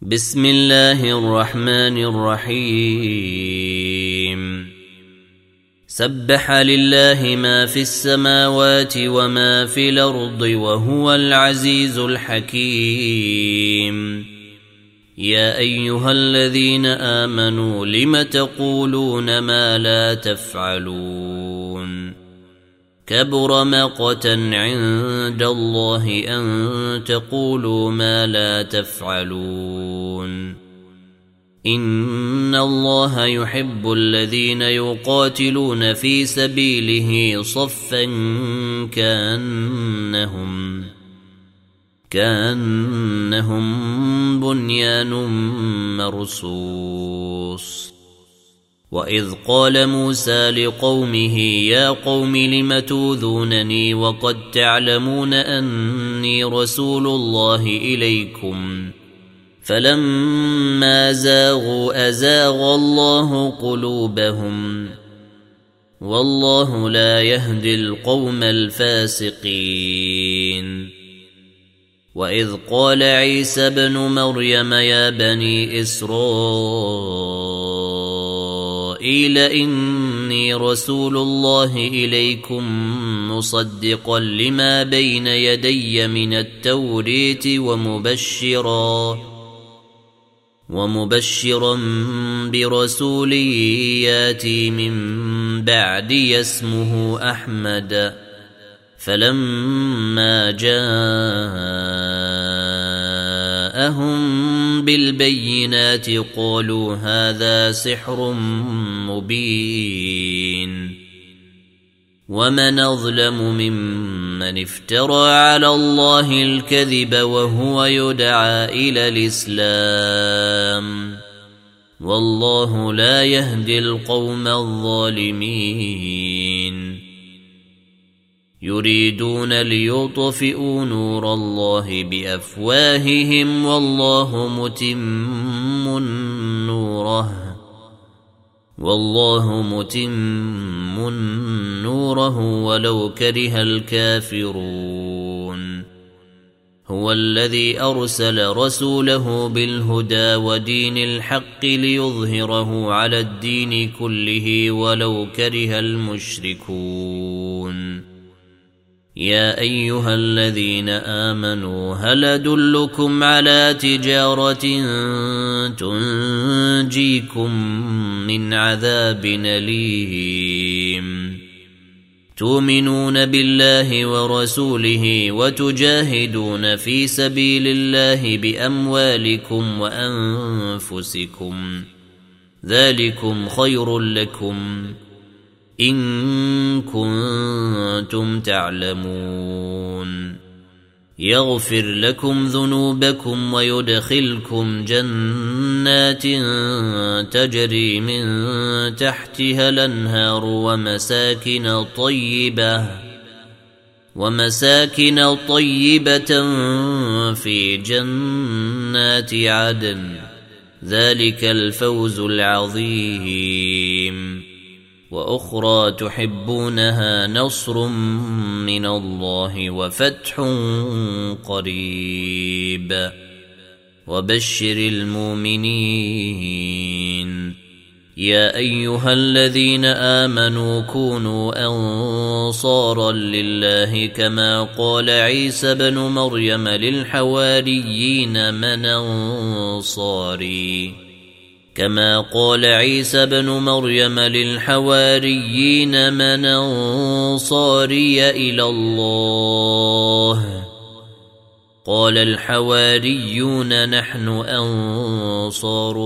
بسم الله الرحمن الرحيم سبح لله ما في السماوات وما في الأرض وهو العزيز الحكيم يا أيها الذين آمنوا لم تقولون ما لا تفعلون كبر مقتا عند الله أن تقولوا ما لا تفعلون إن الله يحب الذين يقاتلون في سبيله صفا كأنهم بنيان مرصوص وإذ قال موسى لقومه يا قوم لم توذونني وقد تعلمون أني رسول الله إليكم فلما زاغوا أزاغ الله قلوبهم والله لا يهدي القوم الفاسقين وإذ قال عيسى ابن مريم يا بني إسرائيل إني رسول الله إليكم مصدقا لما بين يدي من التوريت ومبشرا برسول ياتي من بعدي اسمه أحمد فلما جاءهم بالبينات قالوا هذا سحر مبين ومن أظلم ممن افترى على الله الكذب وهو يدعى إلى الإسلام والله لا يهدي القوم الظالمين يريدون ليطفئوا نور الله بأفواههم والله متم نوره ولو كره الكافرون هو الذي أرسل رسوله بالهدى ودين الحق ليظهره على الدين كله ولو كره المشركون يا أيها الذين آمنوا هل أدلكم على تجارة تنجيكم من عذاب أليم تؤمنون بالله ورسوله وتجاهدون في سبيل الله بأموالكم وأنفسكم ذلكم خير لكم إن كنتم تعلمون يغفر لكم ذنوبكم ويدخلكم جنات تجري من تحتها الأنهار ومساكن طيبة في جنات عدن ذلك الفوز العظيم وأخرى تحبونها نصر من الله وفتح قريب وبشر المؤمنين يا أيها الذين آمنوا كونوا أنصارا لله كما قال عيسى بن مريم للحواريين من أنصاري إلى الله قال الحواريون نحن أنصار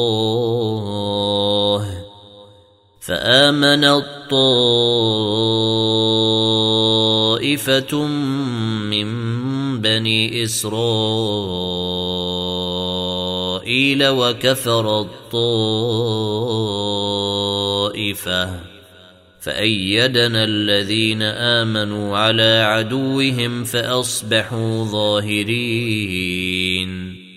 الله فآمن الطائفة من بني إسرائيل وكفر الطائفة فأيدنا الذين آمنوا على عدوهم فأصبحوا ظاهرين